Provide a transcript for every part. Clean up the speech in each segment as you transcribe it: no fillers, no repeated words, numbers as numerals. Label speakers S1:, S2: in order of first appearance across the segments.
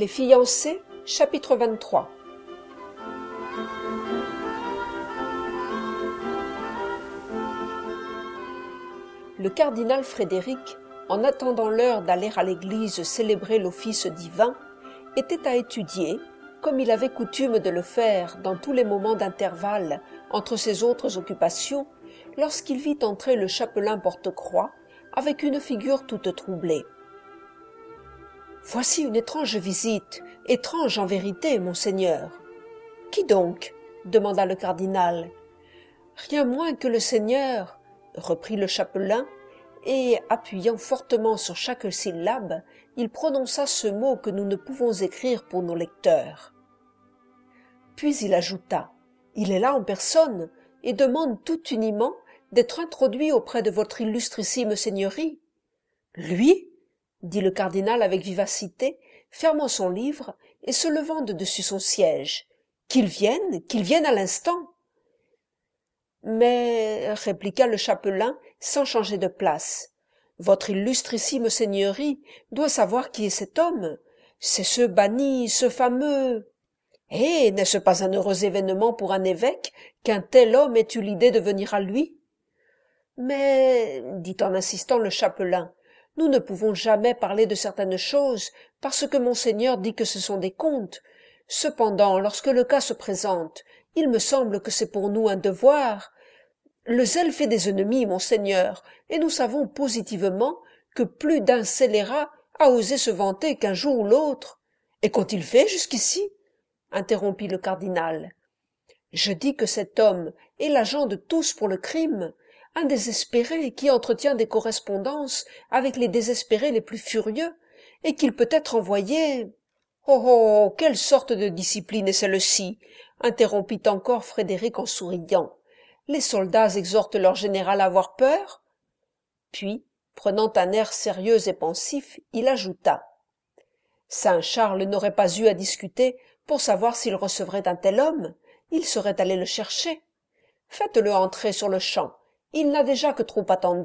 S1: Les fiancés, chapitre 23. Le cardinal Frédéric, en attendant l'heure d'aller à l'église célébrer l'office divin, était à étudier, comme il avait coutume de le faire dans tous les moments d'intervalle entre ses autres occupations, lorsqu'il vit entrer le chapelain Porte-Croix avec une figure toute troublée. « Voici une étrange visite, étrange en vérité, monseigneur. »« Qui donc ?» demanda le cardinal. « Rien moins que le Seigneur, » reprit le chapelain, et, appuyant fortement sur chaque syllabe, il prononça ce mot que nous ne pouvons écrire pour nos lecteurs. Puis il ajouta, « Il est là en personne, et demande tout uniment d'être introduit auprès de votre illustrissime seigneurie. »« Lui ?» dit le cardinal avec vivacité, fermant son livre et se levant de dessus son siège. « Qu'il vienne à l'instant !» Mais, répliqua le chapelain sans changer de place, « Votre illustrissime seigneurie doit savoir qui est cet homme. C'est ce banni, ce fameux... » « Eh, n'est-ce pas un heureux événement pour un évêque qu'un tel homme ait eu l'idée de venir à lui ? » « Mais, dit en insistant le chapelain, nous ne pouvons jamais parler de certaines choses parce que monseigneur dit que ce sont des contes. Cependant, lorsque le cas se présente, il me semble que c'est pour nous un devoir. Le zèle fait des ennemis, monseigneur, et nous savons positivement que plus d'un scélérat a osé se vanter qu'un jour ou l'autre. Et qu'ont-ils fait jusqu'ici ? Interrompit le cardinal. Je dis que cet homme est l'agent de tous pour le crime, un désespéré qui entretient des correspondances avec les désespérés les plus furieux, et qu'il peut être envoyé... « Oh, quelle sorte de discipline est celle-ci » interrompit encore Frédéric en souriant. « Les soldats exhortent leur général à avoir peur ?» Puis, prenant un air sérieux et pensif, il ajouta. « Saint Charles n'aurait pas eu à discuter pour savoir s'il recevrait un tel homme, il serait allé le chercher. Faites-le entrer sur-le-champ, il n'a déjà que trop attendu. »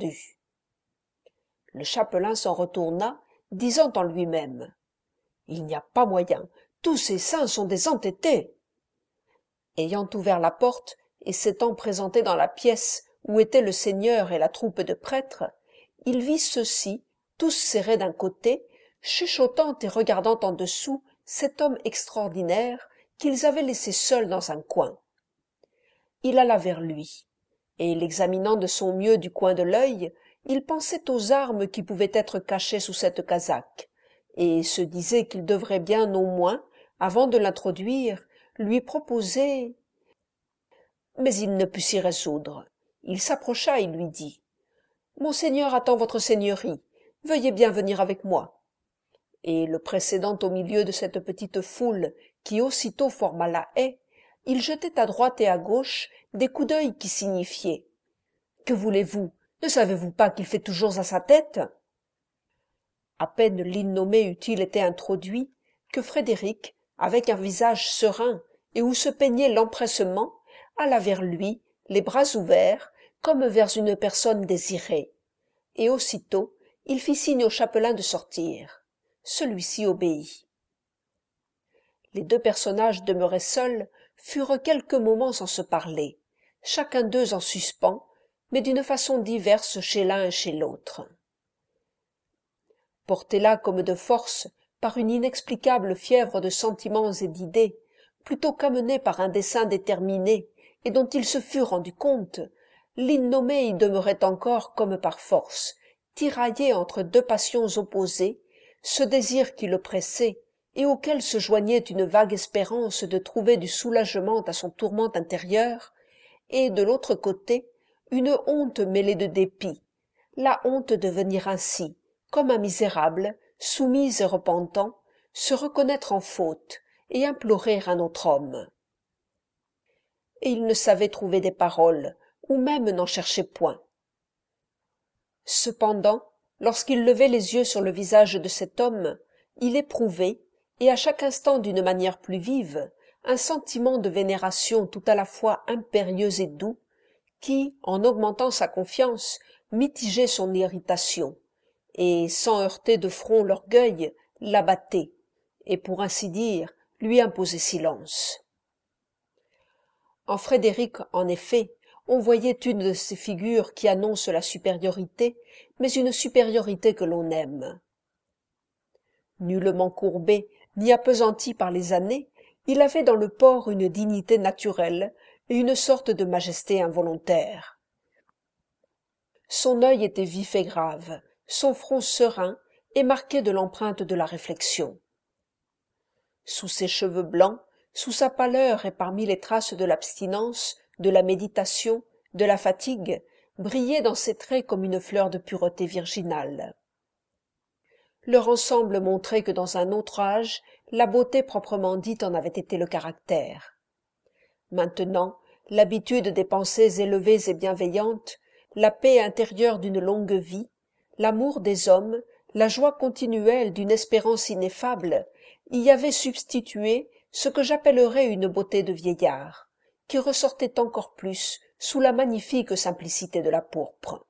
S1: Le chapelain s'en retourna, disant en lui-même. « Il n'y a pas moyen, tous ces saints sont des entêtés. » Ayant ouvert la porte et s'étant présenté dans la pièce où étaient le seigneur et la troupe de prêtres, il vit ceux-ci, tous serrés d'un côté, chuchotant et regardant en dessous cet homme extraordinaire qu'ils avaient laissé seul dans un coin. Il alla vers lui, et l'examinant de son mieux du coin de l'œil, il pensait aux armes qui pouvaient être cachées sous cette casaque, et se disait qu'il devrait bien au moins, avant de l'introduire, lui proposer... Mais il ne put s'y résoudre. Il s'approcha et lui dit « Monseigneur attend votre seigneurie, veuillez bien venir avec moi. » Et le précédant au milieu de cette petite foule qui aussitôt forma la haie, il jetait à droite et à gauche des coups d'œil qui signifiaient « Que voulez-vous ? Ne savez-vous pas qu'il fait toujours à sa tête ?» À peine l'innommé eut-il été introduit que Frédéric, avec un visage serein et où se peignait l'empressement, alla vers lui, les bras ouverts, comme vers une personne désirée. Et aussitôt, il fit signe au chapelain de sortir. Celui-ci obéit. Les deux personnages demeurés seuls furent quelques moments sans se parler, chacun d'eux en suspens, mais d'une façon diverse chez l'un et chez l'autre. Portés là comme de force par une inexplicable fièvre de sentiments et d'idées, plutôt qu'amenés par un dessein déterminé et dont ils se furent rendus compte, l'innommé y demeurait encore comme par force, tiraillé entre deux passions opposées, ce désir qui le pressait et auquel se joignait une vague espérance de trouver du soulagement à son tourment intérieur, et de l'autre côté une honte mêlée de dépit, la honte de venir ainsi, comme un misérable, soumis et repentant, se reconnaître en faute et implorer un autre homme. Et il ne savait trouver des paroles, ou même n'en cherchait point. Cependant, lorsqu'il levait les yeux sur le visage de cet homme, il éprouvait, et à chaque instant d'une manière plus vive, un sentiment de vénération tout à la fois impérieux et doux, qui, en augmentant sa confiance, mitigeait son irritation, et, sans heurter de front l'orgueil, l'abattait, et pour ainsi dire lui imposer silence. En Frédéric, en effet, on voyait une de ces figures qui annoncent la supériorité, mais une supériorité que l'on aime. Nullement courbé, ni appesanti par les années, il avait dans le port une dignité naturelle et une sorte de majesté involontaire. Son œil était vif et grave, son front serein et marqué de l'empreinte de la réflexion. Sous ses cheveux blancs, sous sa pâleur et parmi les traces de l'abstinence, de la méditation, de la fatigue, brillait dans ses traits comme une fleur de pureté virginale. Leur ensemble montrait que dans un autre âge, la beauté proprement dite en avait été le caractère. Maintenant, l'habitude des pensées élevées et bienveillantes, la paix intérieure d'une longue vie, l'amour des hommes, la joie continuelle d'une espérance ineffable, y avaient substitué ce que j'appellerais une beauté de vieillard, qui ressortait encore plus sous la magnifique simplicité de la pourpre.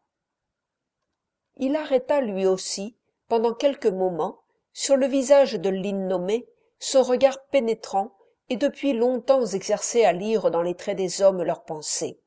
S1: Il arrêta lui aussi, pendant quelques moments, sur le visage de l'innommé, son regard pénétrant et depuis longtemps exercé à lire dans les traits des hommes leurs pensées.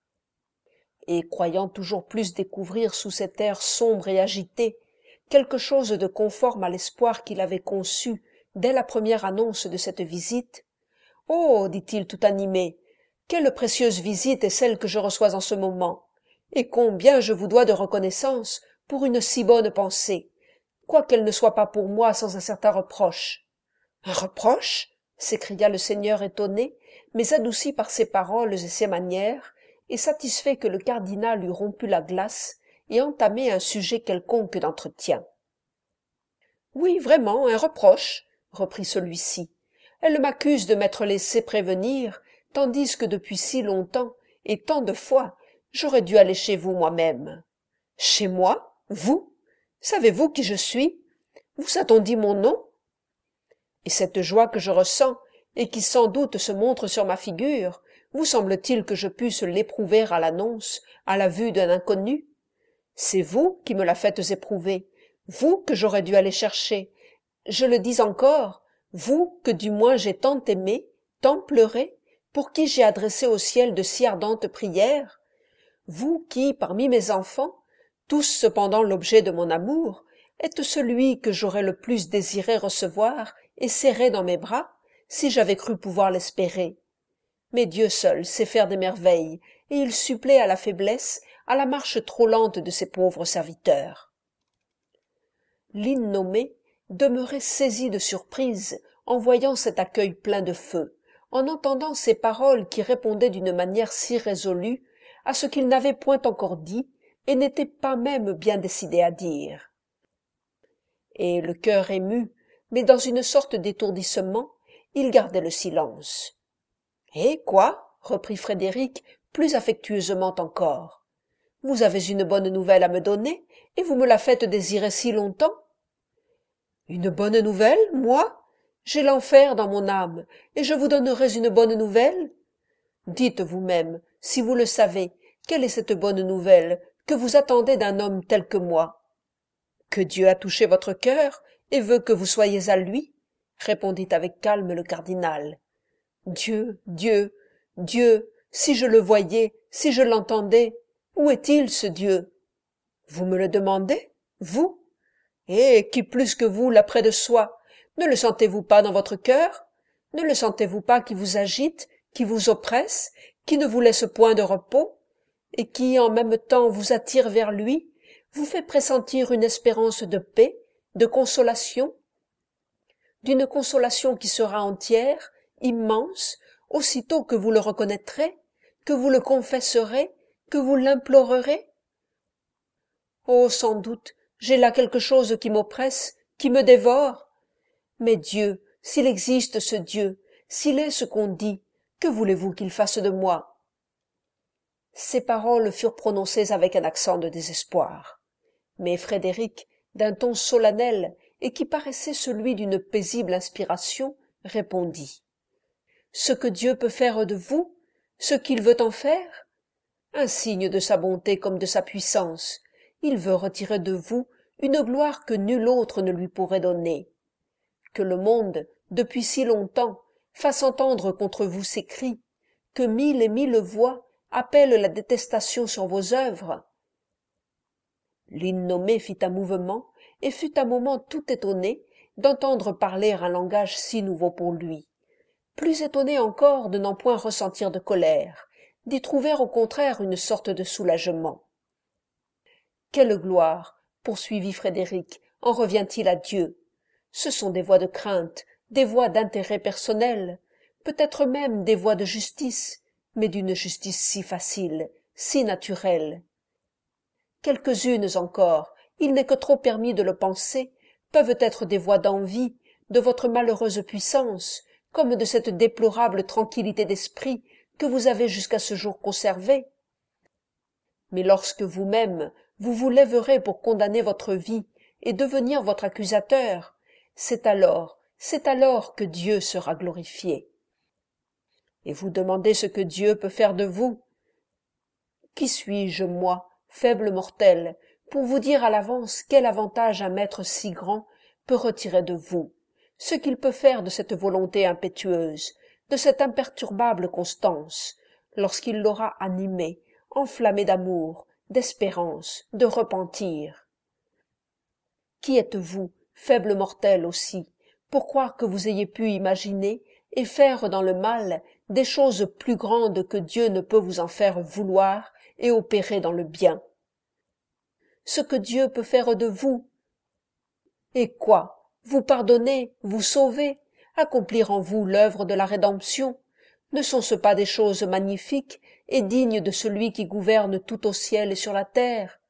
S1: Et croyant toujours plus découvrir sous cet air sombre et agité quelque chose de conforme à l'espoir qu'il avait conçu dès la première annonce de cette visite, « Oh, dit-il tout animé, quelle précieuse visite est celle que je reçois en ce moment, et combien je vous dois de reconnaissance pour une si bonne pensée, quoiqu'elle ne soit pas pour moi sans un certain reproche. » « Un reproche ?» s'écria le seigneur étonné, mais adouci par ses paroles et ses manières, et satisfait que le cardinal eût rompu la glace et entamé un sujet quelconque d'entretien. « Oui, vraiment, un reproche, » reprit celui-ci. « Elle m'accuse de m'être laissé prévenir, tandis que depuis si longtemps, et tant de fois, j'aurais dû aller chez vous moi-même. »« Chez moi? Vous? Savez-vous qui je suis? Vous a-t-on dit mon nom? Et cette joie que je ressens, et qui sans doute se montre sur ma figure, vous semble-t-il que je puisse l'éprouver à l'annonce, à la vue d'un inconnu? C'est vous qui me la faites éprouver, vous que j'aurais dû aller chercher. Je le dis encore, vous que du moins j'ai tant aimé, tant pleuré, pour qui j'ai adressé au ciel de si ardentes prières, vous qui, parmi mes enfants, tous cependant l'objet de mon amour, êtes celui que j'aurais le plus désiré recevoir et serrer dans mes bras, si j'avais cru pouvoir l'espérer. Mais Dieu seul sait faire des merveilles, et il supplée à la faiblesse, à la marche trop lente de ses pauvres serviteurs. L'innommé demeurait saisi de surprise en voyant cet accueil plein de feu, en entendant ces paroles qui répondaient d'une manière si résolue à ce qu'il n'avait point encore dit et n'était pas même bien décidé à dire. Et le cœur ému, mais dans une sorte d'étourdissement, il gardait le silence. « Eh, quoi ?» reprit Frédéric, plus affectueusement encore. « Vous avez une bonne nouvelle à me donner, et vous me la faites désirer si longtemps ?»« Une bonne nouvelle, moi ? J'ai l'enfer dans mon âme, et je vous donnerais une bonne nouvelle ? Dites vous-même, si vous le savez, quelle est cette bonne nouvelle que vous attendez d'un homme tel que moi ? Que Dieu a touché votre cœur et veut que vous soyez à lui, répondit avec calme le cardinal. Dieu, Dieu, Dieu, si je le voyais, si je l'entendais, où est-il ce Dieu? Vous me le demandez, vous? Et qui plus que vous l'a près de soi? Ne le sentez-vous pas dans votre cœur? Ne le sentez-vous pas qui vous agite, qui vous oppresse, qui ne vous laisse point de repos, et qui en même temps vous attire vers lui, vous fait pressentir une espérance de paix, de consolation, d'une consolation qui sera entière, immense, aussitôt que vous le reconnaîtrez, que vous le confesserez, que vous l'implorerez? Oh, sans doute, j'ai là quelque chose qui m'oppresse, qui me dévore. Mais Dieu, s'il existe ce Dieu, s'il est ce qu'on dit, que voulez-vous qu'il fasse de moi? Ces paroles furent prononcées avec un accent de désespoir. Mais Frédéric, d'un ton solennel et qui paraissait celui d'une paisible inspiration, répondit. « Ce que Dieu peut faire de vous, ce qu'il veut en faire? Un signe de sa bonté comme de sa puissance. Il veut retirer de vous une gloire que nul autre ne lui pourrait donner. que le monde, depuis si longtemps, fasse entendre contre vous ses cris, que 1000 et 1000 voix appellent la détestation sur vos œuvres. L'innommé fit un mouvement et fut un moment tout étonné d'entendre parler un langage si nouveau pour lui, plus étonné encore de n'en point ressentir de colère, d'y trouver au contraire une sorte de soulagement. Quelle gloire, poursuivit Frédéric, en revient-il à Dieu? Ce sont des voix de crainte, des voix d'intérêt personnel, peut-être même des voix de justice, mais d'une justice si facile, si naturelle. Quelques-unes encore, il n'est que trop permis de le penser, peuvent être des voix d'envie, de votre malheureuse puissance, comme de cette déplorable tranquillité d'esprit que vous avez jusqu'à ce jour conservée. Mais lorsque vous-même vous vous lèverez pour condamner votre vie et devenir votre accusateur, c'est alors que Dieu sera glorifié. Et vous demandez ce que Dieu peut faire de vous. Qui suis-je, moi, faible mortel, pour vous dire à l'avance quel avantage un maître si grand peut retirer de vous, ce qu'il peut faire de cette volonté impétueuse, de cette imperturbable constance, lorsqu'il l'aura animée, enflammée d'amour, d'espérance, de repentir. Qui êtes-vous, faible mortel aussi, pour croire que vous ayez pu imaginer et faire dans le mal des choses plus grandes que Dieu ne peut vous en faire vouloir et opérer dans le bien? Ce que Dieu peut faire de vous. Et quoi? Vous pardonner, vous sauver, accomplir en vous l'œuvre de la rédemption, ne sont-ce pas des choses magnifiques et dignes de celui qui gouverne tout au ciel et sur la terre?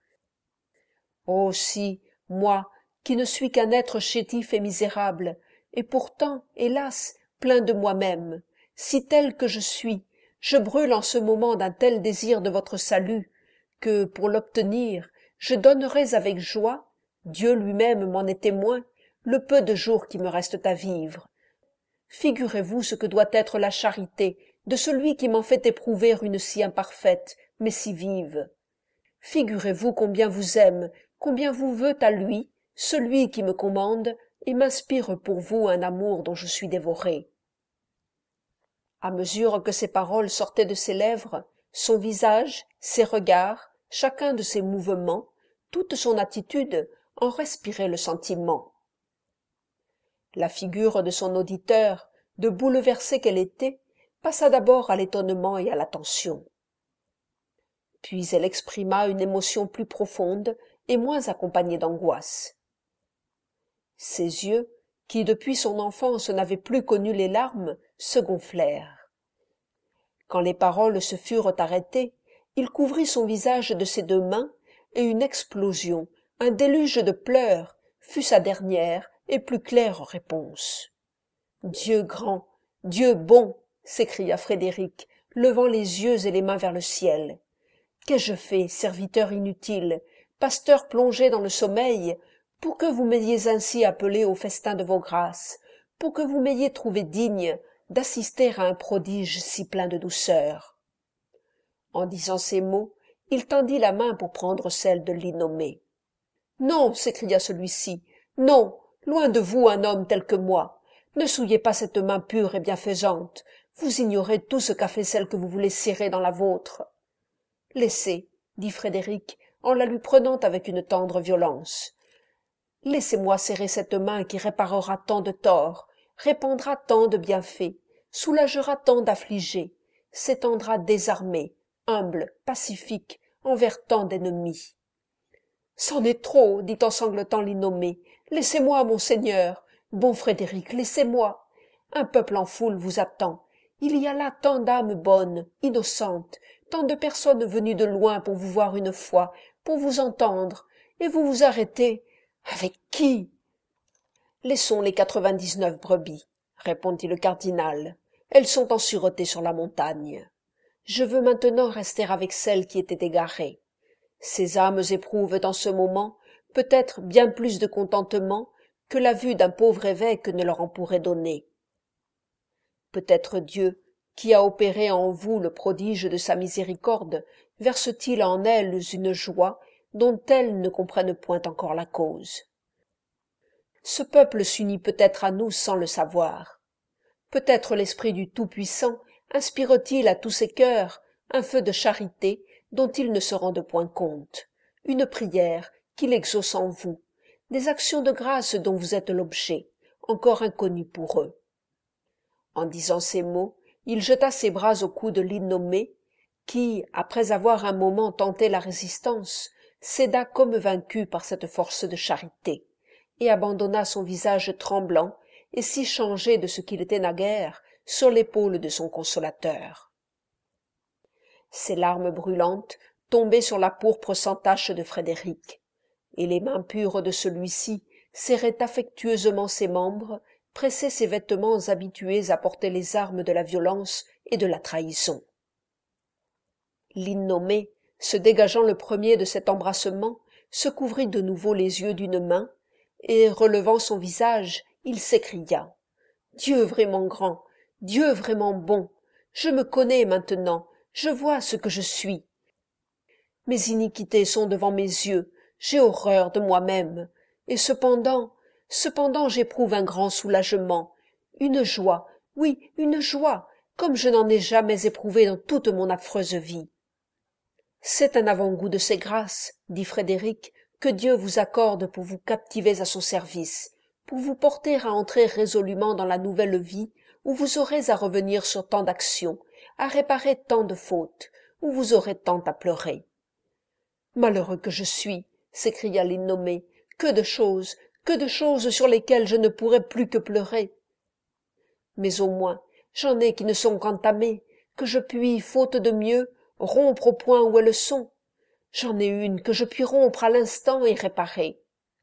S1: Oh si, moi, qui ne suis qu'un être chétif et misérable, et pourtant, hélas, plein de moi-même, si tel que je suis, je brûle en ce moment d'un tel désir de votre salut, que, pour l'obtenir, je donnerais avec joie, Dieu lui-même m'en est témoin, le peu de jours qui me restent à vivre. Figurez-vous ce que doit être la charité de celui qui m'en fait éprouver une si imparfaite, mais si vive. Figurez-vous combien vous aime, combien vous veut à lui, celui qui me commande et m'inspire pour vous un amour dont je suis dévoré. À mesure que ces paroles sortaient de ses lèvres, son visage, ses regards, chacun de ses mouvements, toute son attitude en respirait le sentiment. La figure de son auditeur, de bouleversée qu'elle était, passa d'abord à l'étonnement et à l'attention. Puis elle exprima une émotion plus profonde et moins accompagnée d'angoisse. Ses yeux, qui depuis son enfance n'avaient plus connu les larmes, se gonflèrent. Quand les paroles se furent arrêtées, il couvrit son visage de ses 2 mains, et une explosion, un déluge de pleurs, fut sa dernière et plus claire réponse. « Dieu grand, Dieu bon !» s'écria Frédéric, levant les yeux et les mains vers le ciel. « Qu'ai-je fait, serviteur inutile, pasteur plongé dans le sommeil, pour que vous m'ayez ainsi appelé au festin de vos grâces, pour que vous m'ayez trouvé digne d'assister à un prodige si plein de douceur ?» En disant ces mots, il tendit la main pour prendre celle de l'innommé. « Non, s'écria celui-ci, non, loin de vous un homme tel que moi. Ne souillez pas cette main pure et bienfaisante. Vous ignorez tout ce qu'a fait celle que vous voulez serrer dans la vôtre. »« Laissez, » dit Frédéric, en la lui prenant avec une tendre violence. « Laissez-moi serrer cette main qui réparera tant de torts, répandra tant de bienfaits, soulagera tant d'affligés, s'étendra désarmée, humble, pacifique, envers tant d'ennemis. »« C'en est trop, dit en sanglotant l'innommé. Laissez-moi, monseigneur. Bon Frédéric, laissez-moi. Un peuple en foule vous attend. Il y a là tant d'âmes bonnes, innocentes, tant de personnes venues de loin pour vous voir une fois, pour vous entendre, et vous vous arrêtez. Avec qui? Laissons les 99 brebis, répondit le cardinal. Elles sont en sûreté sur la montagne. Je veux maintenant rester avec celles qui étaient égarées. Ces âmes éprouvent en ce moment peut-être bien plus de contentement que la vue d'un pauvre évêque ne leur en pourrait donner. Peut-être Dieu, qui a opéré en vous le prodige de sa miséricorde, verse-t-il en elles une joie dont elles ne comprennent point encore la cause. Ce peuple s'unit peut-être à nous sans le savoir. Peut-être l'Esprit du Tout-Puissant inspire-t-il à tous ces cœurs un feu de charité dont ils ne se rendent point compte, une prière qu'il exauce en vous, des actions de grâce dont vous êtes l'objet, encore inconnus pour eux. En disant ces mots, il jeta ses bras au cou de l'innommé, qui, après avoir un moment tenté la résistance, céda comme vaincu par cette force de charité, et abandonna son visage tremblant et si changé de ce qu'il était naguère sur l'épaule de son consolateur. Ses larmes brûlantes tombaient sur la pourpre sans tache de Frédéric, et les mains pures de celui-ci serraient affectueusement ses membres, pressaient ses vêtements habitués à porter les armes de la violence et de la trahison. L'innommé, se dégageant le premier de cet embrassement, se couvrit de nouveau les yeux d'une main, et, relevant son visage, il s'écria « Dieu vraiment grand, Dieu vraiment bon, je me connais maintenant, je vois ce que je suis. Mes iniquités sont devant mes yeux, j'ai horreur de moi-même, et cependant j'éprouve un grand soulagement, une joie, oui, une joie, comme je n'en ai jamais éprouvé dans toute mon affreuse vie. » C'est un avant-goût de ces grâces, dit Frédéric, que Dieu vous accorde pour vous captiver à son service, pour vous porter à entrer résolument dans la nouvelle vie où vous aurez à revenir sur tant d'actions, à réparer tant de fautes, où vous aurez tant à pleurer. Malheureux que je suis, s'écria l'innommé, que de choses sur lesquelles je ne pourrai plus que pleurer. Mais au moins, j'en ai qui ne sont qu'entamées, que je puis, faute de mieux, rompre au point où elles sont. J'en ai une que je puis rompre à l'instant et réparer.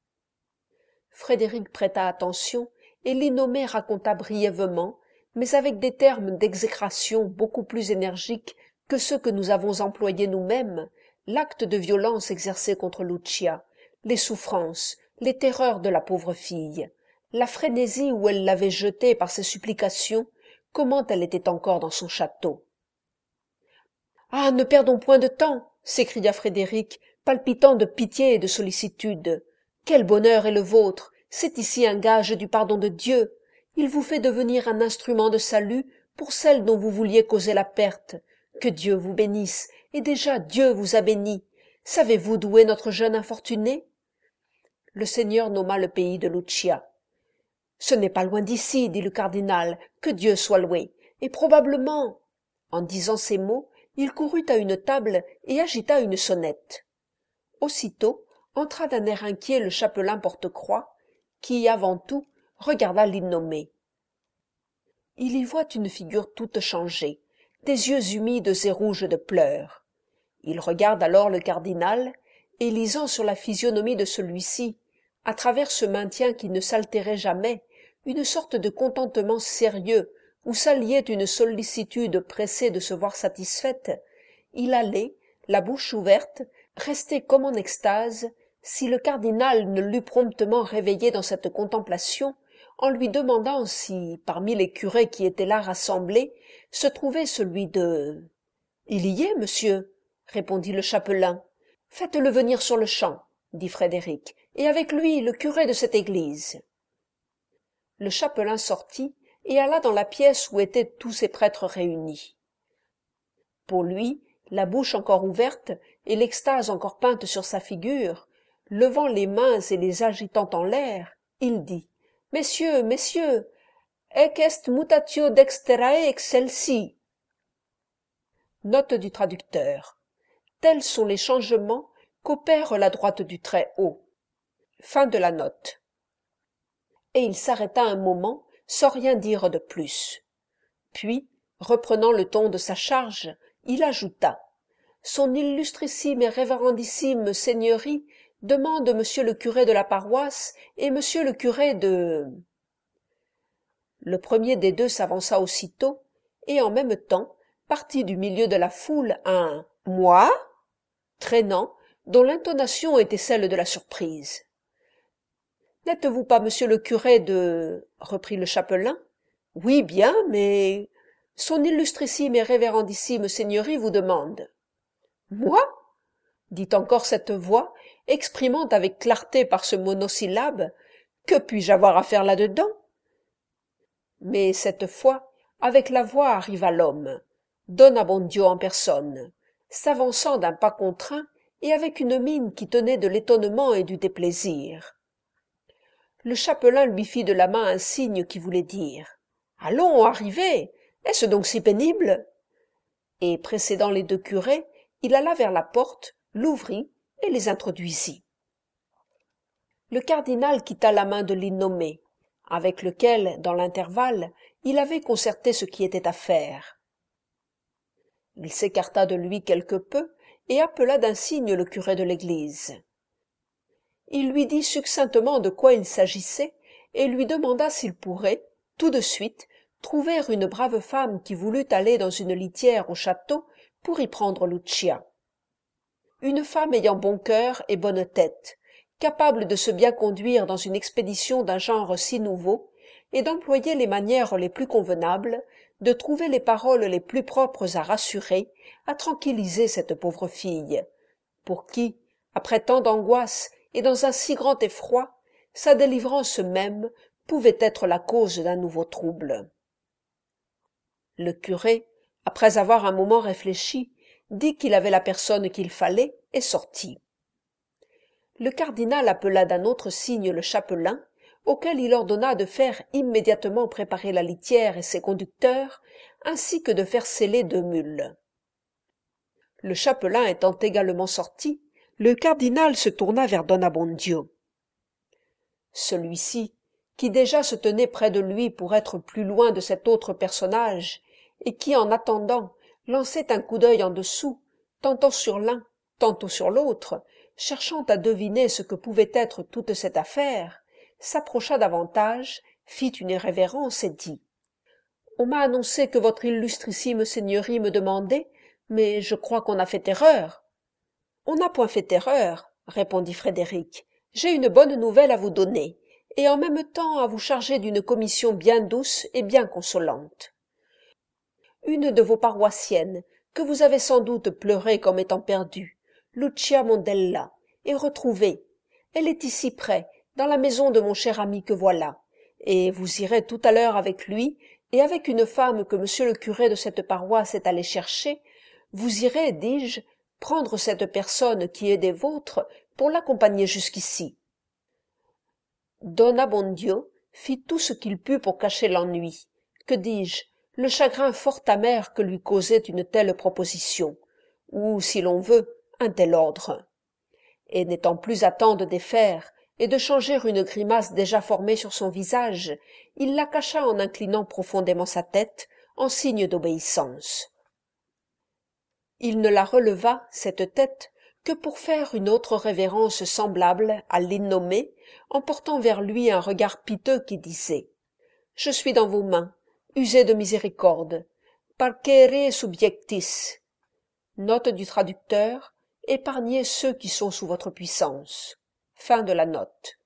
S1: Frédéric prêta attention, et l'innommé raconta brièvement, mais avec des termes d'exécration beaucoup plus énergiques que ceux que nous avons employés nous-mêmes, l'acte de violence exercé contre Lucia, les souffrances, les terreurs de la pauvre fille, la frénésie où elle l'avait jetée par ses supplications, comment elle était encore dans son château. « Ah, ne perdons point de temps !» s'écria Frédéric, palpitant de pitié et de sollicitude. « Quel bonheur est le vôtre! C'est ici un gage du pardon de Dieu. Il vous fait devenir un instrument de salut pour celle dont vous vouliez causer la perte. Que Dieu vous bénisse, et déjà Dieu vous a béni. Savez-vous d'où est notre jeune infortuné ?» Le seigneur nomma le pays de Lucia. « Ce n'est pas loin d'ici, dit le cardinal, que Dieu soit loué, et probablement… » En disant ces mots, il courut à une table et agita une sonnette. Aussitôt entra d'un air inquiet le chapelain Porte-Croix, qui, avant tout, regarda l'innommé. Il y voit une figure toute changée, des yeux humides et rouges de pleurs. Il regarde alors le cardinal, et lisant sur la physionomie de celui-ci, à travers ce maintien qui ne s'altérait jamais, une sorte de contentement sérieux, où s'alliait une sollicitude pressée de se voir satisfaite, il allait, la bouche ouverte, resté comme en extase, si le cardinal ne l'eût promptement réveillé dans cette contemplation, en lui demandant si, parmi les curés qui étaient là rassemblés, se trouvait celui de… « Il y est, monsieur, » répondit le chapelain. « Faites-le venir sur-le-champ, » dit Frédéric, « et avec lui le curé de cette église. » Le chapelain sortit et alla dans la pièce où étaient tous ces prêtres réunis. Pour lui, la bouche encore ouverte et l'extase encore peinte sur sa figure, levant les mains et les agitant en l'air, il dit « Messieurs, messieurs, ec est mutatio dexterae excelsi » Note du traducteur. Tels sont les changements qu'opère la droite du Très-Haut. Fin de la note. Et il s'arrêta un moment, sans rien dire de plus. Puis, reprenant le ton de sa charge, il ajouta « Son illustrissime et révérendissime seigneurie demande monsieur le curé de la paroisse et monsieur le curé de… » Le premier des deux s'avança aussitôt, et en même temps partit du milieu de la foule un « Moi ?» traînant, dont l'intonation était celle de la surprise. « N'êtes-vous pas monsieur le curé de… » reprit le chapelain. « Oui, bien, mais… Son illustrissime et révérendissime seigneurie vous demande. »« Moi ?» dit encore cette voix, exprimant avec clarté par ce monosyllabe Que puis-je avoir à faire là-dedans? Mais cette fois, avec la voix arriva l'homme, Don Abbondio en personne, s'avançant d'un pas contraint et avec une mine qui tenait de l'étonnement et du déplaisir. Le chapelain lui fit de la main un signe qui voulait dire « Allons, arrivez! Est-ce donc si pénible ?» Et précédant les deux curés, il alla vers la porte, l'ouvrit et les introduisit. Le cardinal quitta la main de l'innommé, avec lequel, dans l'intervalle, il avait concerté ce qui était à faire. Il s'écarta de lui quelque peu et appela d'un signe le curé de l'église. Il lui dit succinctement de quoi il s'agissait et lui demanda s'il pourrait, tout de suite, trouver une brave femme qui voulût aller dans une litière au château pour y prendre Lucia. Une femme ayant bon cœur et bonne tête, capable de se bien conduire dans une expédition d'un genre si nouveau, et d'employer les manières les plus convenables, de trouver les paroles les plus propres à rassurer, à tranquilliser cette pauvre fille, pour qui, après tant d'angoisse et dans un si grand effroi, sa délivrance même pouvait être la cause d'un nouveau trouble. Le curé, après avoir un moment réfléchi, dit qu'il avait la personne qu'il fallait et sortit. Le cardinal appela d'un autre signe le chapelain, auquel il ordonna de faire immédiatement préparer la litière et ses conducteurs, ainsi que de faire seller 2 mules. Le chapelain étant également sorti, le cardinal se tourna vers Don Abbondio. Celui-ci, qui déjà se tenait près de lui pour être plus loin de cet autre personnage, et qui, en attendant, lançait un coup d'œil en dessous, tantôt sur l'un, tantôt sur l'autre, cherchant à deviner ce que pouvait être toute cette affaire, s'approcha davantage, fit une révérence et dit « On m'a annoncé que votre illustrissime seigneurie me demandait, mais je crois qu'on a fait erreur. »« On n'a point fait erreur, » répondit Frédéric. « J'ai une bonne nouvelle à vous donner, et en même temps à vous charger d'une commission bien douce et bien consolante. Une de vos paroissiennes, que vous avez sans doute pleurée comme étant perdue, Lucia Mondella, est retrouvée. Elle est ici près, dans la maison de mon cher ami que voilà, et vous irez tout à l'heure avec lui, et avec une femme que monsieur le curé de cette paroisse est allé chercher, vous irez, dis-je, prendre cette personne qui est des vôtres pour l'accompagner jusqu'ici. » Don Abbondio fit tout ce qu'il put pour cacher l'ennui, que dis-je, le chagrin fort amer que lui causait une telle proposition, ou, si l'on veut, un tel ordre. Et n'étant plus à temps de défaire et de changer une grimace déjà formée sur son visage, il la cacha en inclinant profondément sa tête, en signe d'obéissance. Il ne la releva, cette tête, que pour faire une autre révérence semblable à l'innommé, en portant vers lui un regard piteux qui disait « Je suis dans vos mains, usez de miséricorde, parcere subjectis. » Note du traducteur, épargnez ceux qui sont sous votre puissance. Fin de la note.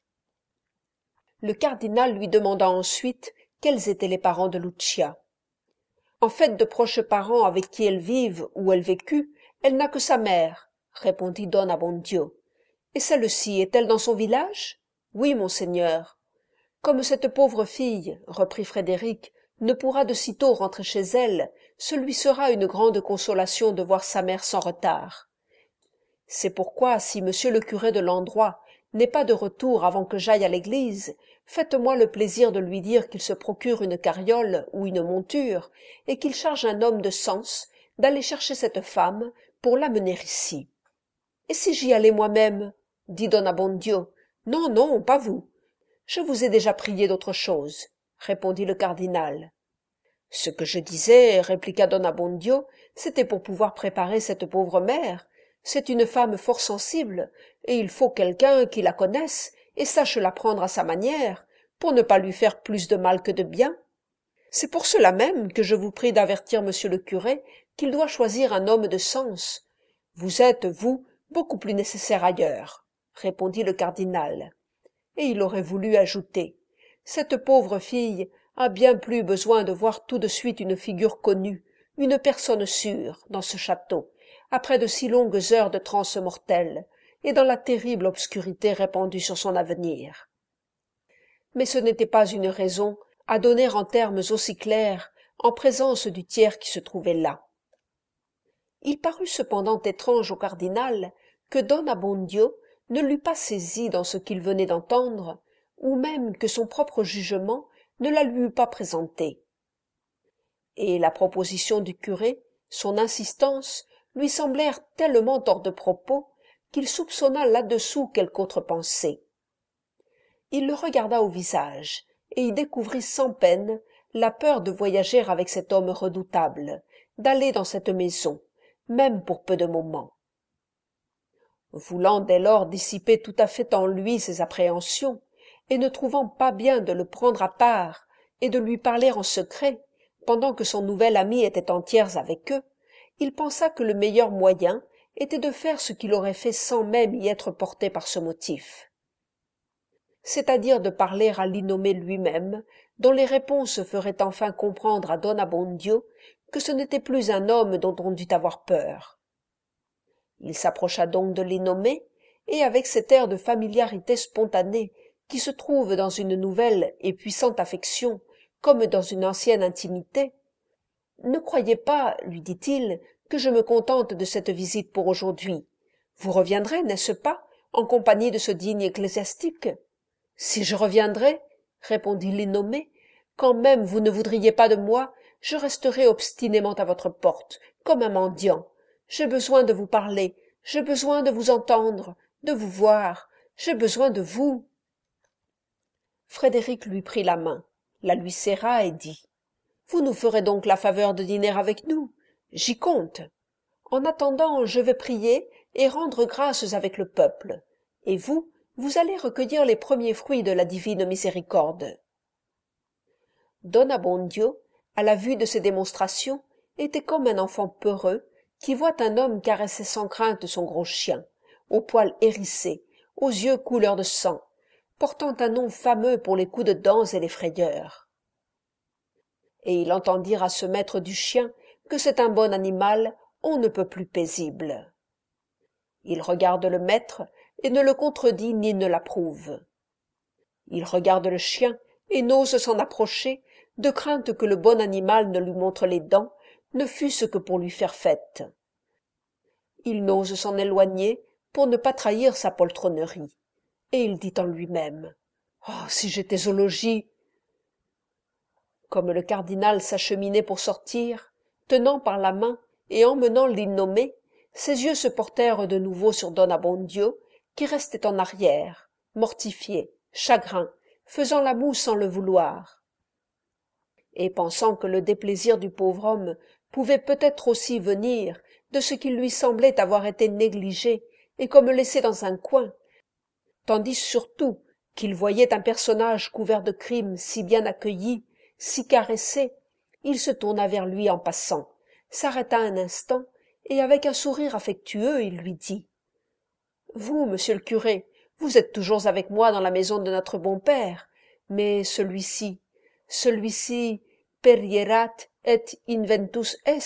S1: Le cardinal lui demanda ensuite quels étaient les parents de Lucia. En fait de proches parents avec qui elle vive ou elle vécut, elle n'a que sa mère, répondit Don Abbondio. Et celle-ci est-elle dans son village? Oui, monseigneur. Comme cette pauvre fille, reprit Frédéric, ne pourra de sitôt rentrer chez elle, ce lui sera une grande consolation de voir sa mère sans retard. C'est pourquoi, si monsieur le curé de l'endroit n'est pas de retour avant que j'aille à l'église, faites-moi le plaisir de lui dire qu'il se procure une carriole ou une monture, et qu'il charge un homme de sens d'aller chercher cette femme pour l'amener ici. Et si j'y allais moi-même? Dit Don Abbondio. Non, non, pas vous. Je vous ai déjà prié d'autre chose, répondit le cardinal. Ce que je disais, répliqua Don Abbondio, c'était pour pouvoir préparer cette pauvre mère. C'est une femme fort sensible, et il faut quelqu'un qui la connaisse et sache la prendre à sa manière, pour ne pas lui faire plus de mal que de bien. C'est pour cela même que je vous prie d'avertir monsieur le curé qu'il doit choisir un homme de sens. Vous êtes, vous, beaucoup plus nécessaire ailleurs, répondit le cardinal. Et il aurait voulu ajouter. Cette pauvre fille a bien plus besoin de voir tout de suite une figure connue, une personne sûre, dans ce château, après de si longues heures de transe mortelle, et dans la terrible obscurité répandue sur son avenir. mais ce n'était pas une raison à donner en termes aussi clairs en présence du tiers qui se trouvait là. Il parut cependant étrange au cardinal que don Abbondio ne l'eût pas saisi dans ce qu'il venait d'entendre, ou même que son propre jugement ne la lui eût pas présenté. Et la proposition du curé, son insistance, lui semblèrent tellement hors de propos qu'il soupçonna là-dessous quelque autre pensée. Il le regarda au visage, et y découvrit sans peine la peur de voyager avec cet homme redoutable, d'aller dans cette maison, même pour peu de moments. Voulant dès lors dissiper tout à fait en lui ses appréhensions, et ne trouvant pas bien de le prendre à part et de lui parler en secret, pendant que son nouvel ami était en tiers avec eux, il pensa que le meilleur moyen était de faire ce qu'il aurait fait sans même y être porté par ce motif. C'est-à-dire de parler à l'innommé lui-même, dont les réponses feraient enfin comprendre à don Abbondio que ce n'était plus un homme dont on dût avoir peur. Il s'approcha donc de l'innommé, et avec cet air de familiarité spontanée qui se trouve dans une nouvelle et puissante affection, comme dans une ancienne intimité. « Ne croyez pas, lui dit-il, que je me contente de cette visite pour aujourd'hui. Vous reviendrez, n'est-ce pas, en compagnie de ce digne ecclésiastique ? » « Si je reviendrais, répondit l'innommé, quand même vous ne voudriez pas de moi, je resterai obstinément à votre porte, comme un mendiant. J'ai besoin de vous parler, j'ai besoin de vous entendre, de vous voir, j'ai besoin de vous. » Frédéric lui prit la main, la lui serra et dit « Vous nous ferez donc la faveur de dîner avec nous, j'y compte. En attendant, je vais prier et rendre grâces avec le peuple, et vous allez recueillir les premiers fruits de la divine miséricorde. » Don Abbondio, à la vue de ces démonstrations, était comme un enfant peureux qui voit un homme caresser sans crainte son gros chien, aux poils hérissés, aux yeux couleur de sang, portant un nom fameux pour les coups de dents et les frayeurs. Et il entend dire à ce maître du chien que c'est un bon animal, on ne peut plus paisible. Il regarde le maître et ne le contredit ni ne l'approuve. Il regarde le chien et n'ose s'en approcher, de crainte que le bon animal ne lui montre les dents, ne fût-ce que pour lui faire fête. Il n'ose s'en éloigner pour ne pas trahir sa poltronnerie, et il dit en lui-même « Oh, si j'étais au logis !» Comme le cardinal s'acheminait pour sortir, tenant par la main et emmenant l'innommé, ses yeux se portèrent de nouveau sur don Abbondio, qui restait en arrière, mortifié, chagrin, faisant la moue sans le vouloir. Et pensant que le déplaisir du pauvre homme pouvait peut-être aussi venir de ce qu'il lui semblait avoir été négligé et comme laissé dans un coin, tandis surtout qu'il voyait un personnage couvert de crimes si bien accueilli, si caressé, il se tourna vers lui en passant, s'arrêta un instant, et avec un sourire affectueux, il lui dit « Vous, monsieur le curé, vous êtes toujours avec moi dans la maison de notre bon père, mais celui-ci, perierat et inventus est. »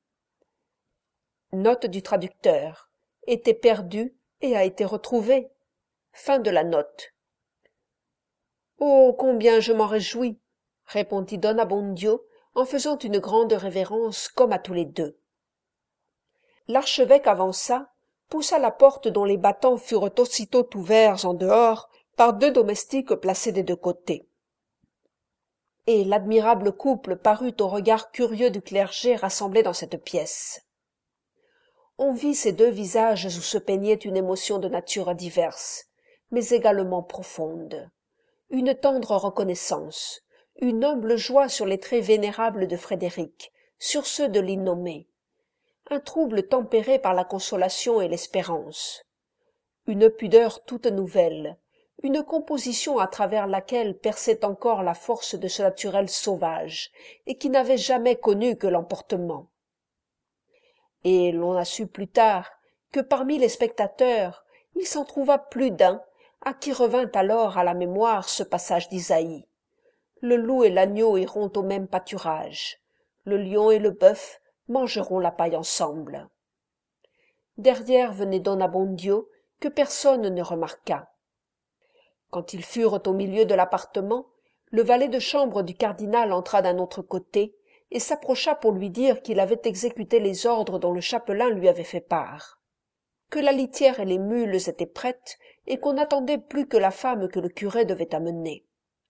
S1: Note du traducteur. Était perdu et a été retrouvé. Fin de la note. « Oh, combien je m'en réjouis !» répondit don Abbondio en faisant une grande révérence comme à tous les deux. L'archevêque avança, poussa la porte dont les battants furent aussitôt ouverts en dehors par deux domestiques placés des deux côtés. Et l'admirable couple parut au regard curieux du clergé rassemblé dans cette pièce. On vit ces deux visages où se peignait une émotion de nature diverse, mais également profonde, une tendre reconnaissance, une humble joie sur les traits vénérables de Frédéric, sur ceux de l'innommé, un trouble tempéré par la consolation et l'espérance, une pudeur toute nouvelle, une composition à travers laquelle perçait encore la force de ce naturel sauvage et qui n'avait jamais connu que l'emportement. Et l'on a su plus tard que parmi les spectateurs il s'en trouva plus d'un à qui revint alors à la mémoire ce passage d'Isaïe. Le loup et l'agneau iront au même pâturage, le lion et le bœuf mangeront la paille ensemble. Derrière venait don Abbondio, que personne ne remarqua. Quand ils furent au milieu de l'appartement, le valet de chambre du cardinal entra d'un autre côté et s'approcha pour lui dire qu'il avait exécuté les ordres dont le chapelain lui avait fait part, que la litière et les mules étaient prêtes et qu'on n'attendait plus que la femme que le curé devait amener.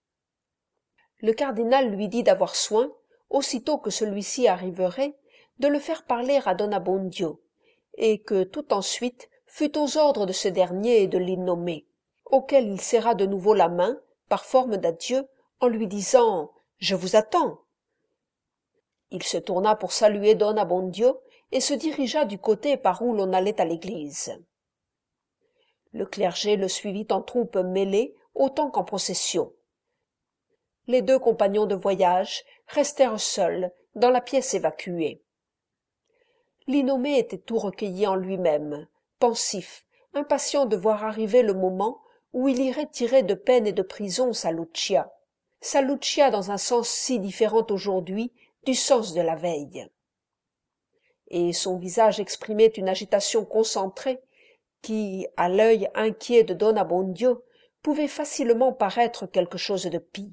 S1: Le cardinal lui dit d'avoir soin, aussitôt que celui-ci arriverait, de le faire parler à don Abbondio, et que tout ensuite fut aux ordres de ce dernier et de l'y nommer, auquel il serra de nouveau la main, par forme d'adieu, en lui disant « Je vous attends ». Il se tourna pour saluer don Abbondio et se dirigea du côté par où l'on allait à l'église. Le clergé le suivit en troupe mêlée autant qu'en procession. Les deux compagnons de voyage restèrent seuls dans la pièce évacuée. L'innommé était tout recueilli en lui-même, pensif, impatient de voir arriver le moment où il irait tirer de peine et de prison sa Lucia dans un sens si différent aujourd'hui du sens de la veille. Et son visage exprimait une agitation concentrée qui, à l'œil inquiet de don Abbondio, pouvait facilement paraître quelque chose de pis.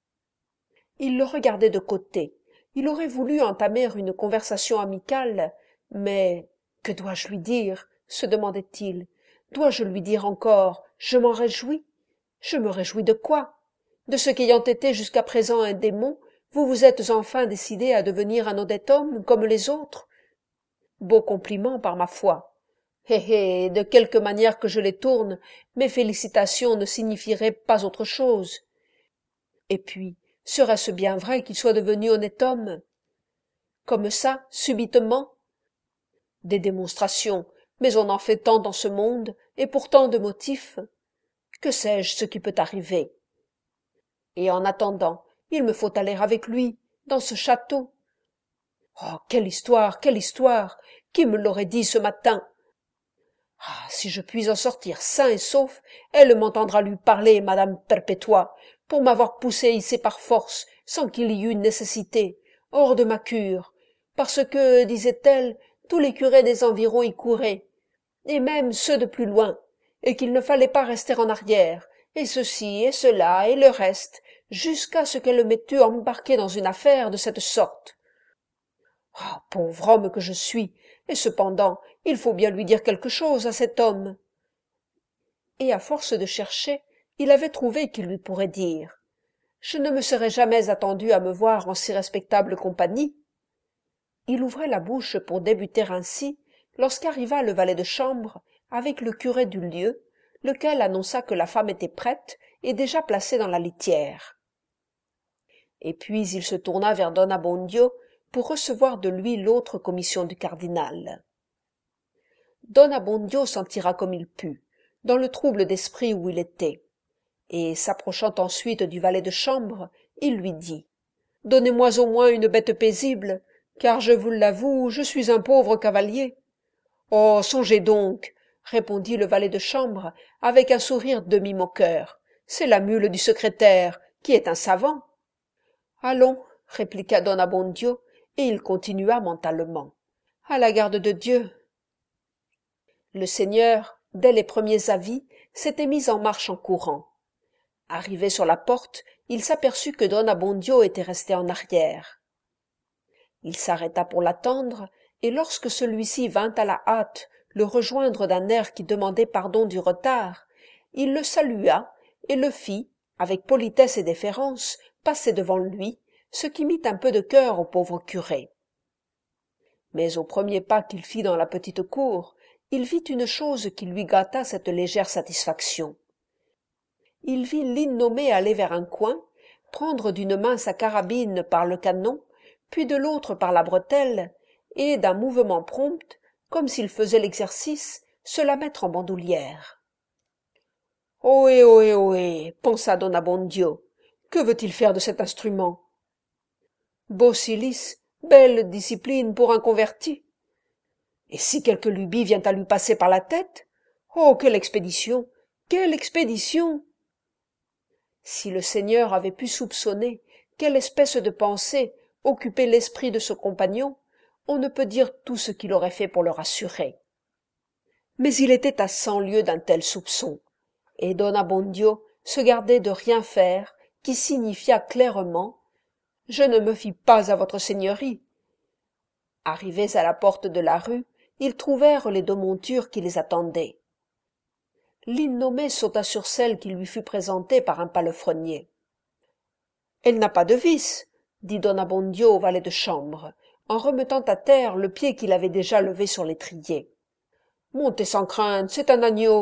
S1: Il le regardait de côté. Il aurait voulu entamer une conversation amicale, mais que dois-je lui dire, se demandait-il. Dois-je lui dire encore « Je m'en réjouis » ? Je me réjouis de quoi ? De ce qu'ayant été jusqu'à présent un démon, vous vous êtes enfin décidé à devenir un honnête homme comme les autres ? Beau compliment, par ma foi. De quelque manière que je les tourne, mes félicitations ne signifieraient pas autre chose. Et puis, serait-ce bien vrai qu'il soit devenu honnête homme ? Comme ça, subitement ? Des démonstrations, mais on en fait tant dans ce monde, et pour tant de motifs. Que sais-je ce qui peut arriver ? Et en attendant, il me faut aller avec lui, dans ce château. Oh, quelle histoire, quelle histoire ! Qui me l'aurait dit ce matin ? Ah, si je puis en sortir sain et sauf, elle m'entendra lui parler, madame Perpétua, pour m'avoir poussé ici par force, sans qu'il y eût nécessité, hors de ma cure, parce que, disait-elle, tous les curés des environs y couraient, et même ceux de plus loin, et qu'il ne fallait pas rester en arrière, et ceci et cela et le reste, jusqu'à ce qu'elle m'ait eu embarqué dans une affaire de cette sorte. Ah, pauvre homme que je suis, et cependant, il faut bien lui dire quelque chose à cet homme. Et à force de chercher, il avait trouvé qu'il lui pourrait dire. Je ne me serais jamais attendu à me voir en si respectable compagnie. Il ouvrait la bouche pour débuter ainsi, lorsqu'arriva le valet de chambre, avec le curé du lieu, lequel annonça que la femme était prête et déjà placée dans la litière. Et puis il se tourna vers don Abbondio pour recevoir de lui l'autre commission du cardinal. Don Abbondio s'en tira comme il put, dans le trouble d'esprit où il était, et s'approchant ensuite du valet de chambre, il lui dit « Donnez-moi au moins une bête paisible, car je vous l'avoue, je suis un pauvre cavalier. »« Oh, songez donc, » répondit le valet de chambre avec un sourire demi-moqueur, « c'est la mule du secrétaire, qui est un savant. »« Allons, » répliqua don Abbondio, et il continua mentalement. « À la garde de Dieu. » Le seigneur, dès les premiers avis, s'était mis en marche en courant. Arrivé sur la porte, il s'aperçut que don Abbondio était resté en arrière. Il s'arrêta pour l'attendre, et lorsque celui-ci vint à la hâte le rejoindre d'un air qui demandait pardon du retard, il le salua et le fit, avec politesse et déférence, passer devant lui, ce qui mit un peu de cœur au pauvre curé. Mais au premier pas qu'il fit dans la petite cour, il vit une chose qui lui gâta cette légère satisfaction. Il vit l'innommé aller vers un coin, prendre d'une main sa carabine par le canon, puis de l'autre par la bretelle, et d'un mouvement prompt, comme s'il faisait l'exercice, se la mettre en bandoulière. « Ohé, ohé, ohé !» pensa don Abbondio. « Que veut-il faire de cet instrument ?»« Beau cilice, belle discipline pour un converti. Et si quelque lubie vient à lui passer par la tête ? Oh, quelle expédition ! Quelle expédition !» Si le seigneur avait pu soupçonner quelle espèce de pensée occupait l'esprit de ce compagnon, on ne peut dire tout ce qu'il aurait fait pour le rassurer. Mais il était à 100 lieues d'un tel soupçon, et don Abbondio se gardait de rien faire, qui signifia clairement « Je ne me fie pas à votre seigneurie ». Arrivés à la porte de la rue, ils trouvèrent les deux montures qui les attendaient. L'innommé sauta sur celle qui lui fut présentée par un palefrenier. « Elle n'a pas de vis, dit don Abbondio au valet de chambre, en remettant à terre le pied qu'il avait déjà levé sur l'étrier. « Montez sans crainte, c'est un agneau !»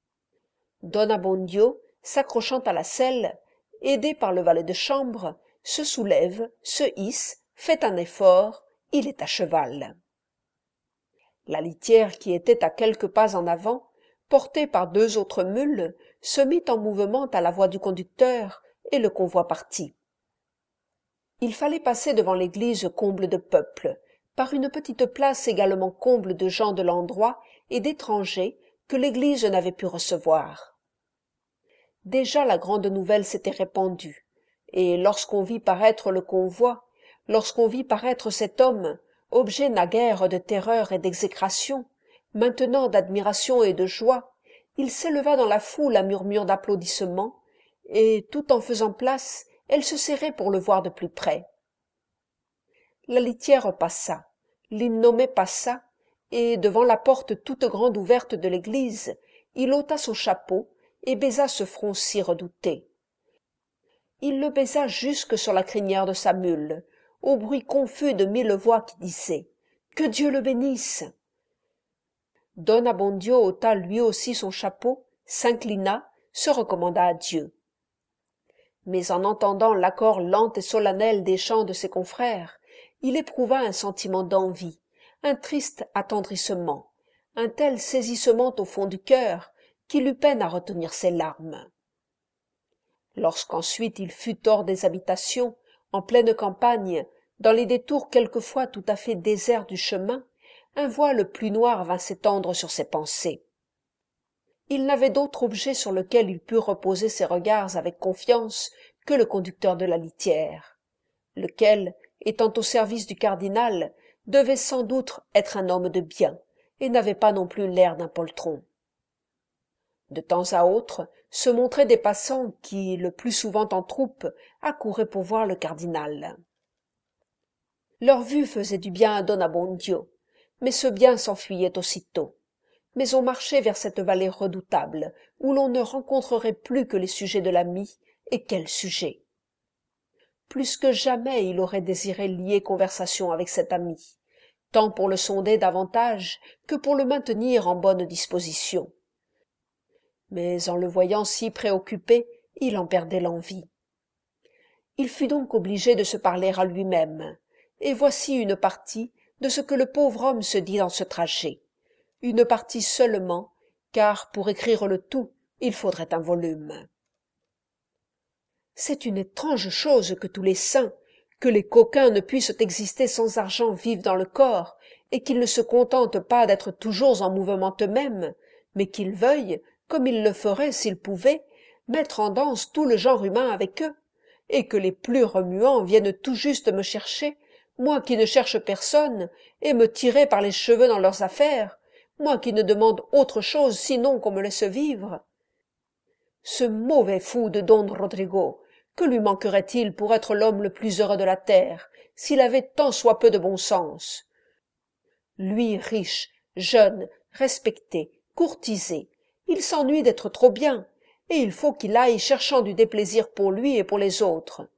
S1: Don Abbondio, s'accrochant à la selle, aidé par le valet de chambre, se soulève, se hisse, fait un effort, il est à cheval. La litière qui était à quelques pas en avant, portée par deux autres mules, se mit en mouvement à la voix du conducteur, et le convoi partit. Il fallait passer devant l'église comble de peuple, par une petite place également comble de gens de l'endroit et d'étrangers que l'église n'avait pu recevoir. Déjà la grande nouvelle s'était répandue, et lorsqu'on vit paraître le convoi, lorsqu'on vit paraître cet homme, objet naguère de terreur et d'exécration, maintenant d'admiration et de joie, il s'éleva dans la foule à murmure d'applaudissements, et, tout en faisant place, elle se serrait pour le voir de plus près. La litière passa, l'innommé passa, et, devant la porte toute grande ouverte de l'église, il ôta son chapeau et baisa ce front si redouté. Il le baisa jusque sur la crinière de sa mule, au bruit confus de 1000 voix qui disaient « Que Dieu le bénisse !» Don Abbondio ôta lui aussi son chapeau, s'inclina, se recommanda à Dieu. Mais en entendant l'accord lent et solennel des chants de ses confrères, il éprouva un sentiment d'envie, un triste attendrissement, un tel saisissement au fond du cœur qu'il eut peine à retenir ses larmes. Lorsqu'ensuite il fut hors des habitations, en pleine campagne, dans les détours quelquefois tout à fait déserts du chemin, un voile plus noir vint s'étendre sur ses pensées. Il n'avait d'autre objet sur lequel il pût reposer ses regards avec confiance que le conducteur de la litière, lequel, étant au service du cardinal, devait sans doute être un homme de bien, et n'avait pas non plus l'air d'un poltron. De temps à autre, se montraient des passants qui, le plus souvent en troupe, accouraient pour voir le cardinal. Leur vue faisait du bien à don Abbondio, mais ce bien s'enfuyait aussitôt. Mais on marchait vers cette vallée redoutable, où l'on ne rencontrerait plus que les sujets de l'ami, et quels sujets! Plus que jamais il aurait désiré lier conversation avec cet ami, tant pour le sonder davantage que pour le maintenir en bonne disposition. Mais en le voyant si préoccupé, il en perdait l'envie. Il fut donc obligé de se parler à lui-même, et voici une partie de ce que le pauvre homme se dit dans ce trajet, une partie seulement, car pour écrire le tout, il faudrait un volume. C'est une étrange chose que tous les saints, que les coquins ne puissent exister sans argent vivent dans le corps, et qu'ils ne se contentent pas d'être toujours en mouvement eux-mêmes, mais qu'ils veuillent, comme ils le feraient s'ils pouvaient, mettre en danse tout le genre humain avec eux, et que les plus remuants viennent tout juste me chercher, moi qui ne cherche personne, et me tirer par les cheveux dans leurs affaires, moi qui ne demande autre chose sinon qu'on me laisse vivre. Ce mauvais fou de don Rodrigo, que lui manquerait-il pour être l'homme le plus heureux de la terre, s'il avait tant soit peu de bon sens? Lui riche, jeune, respecté, courtisé, il s'ennuie d'être trop bien, et il faut qu'il aille cherchant du déplaisir pour lui et pour les autres.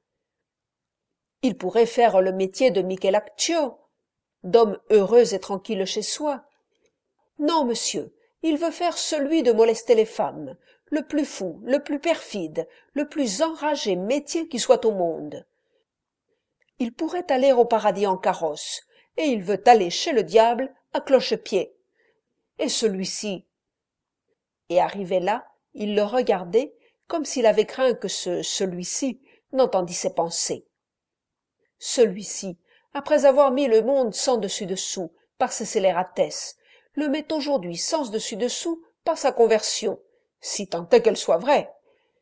S1: Il pourrait faire le métier de Michelaccio, d'homme heureux et tranquille chez soi. Non, monsieur, il veut faire celui de molester les femmes, le plus fou, le plus perfide, le plus enragé métier qui soit au monde. Il pourrait aller au paradis en carrosse, et il veut aller chez le diable à cloche-pied. Et celui-ci. Et arrivé là, il le regardait comme s'il avait craint que celui-ci n'entendît ses pensées. Celui-ci, après avoir mis le monde sans dessus-dessous par ses scélératesses, le met aujourd'hui sans dessus-dessous par sa conversion, si tant est qu'elle soit vraie.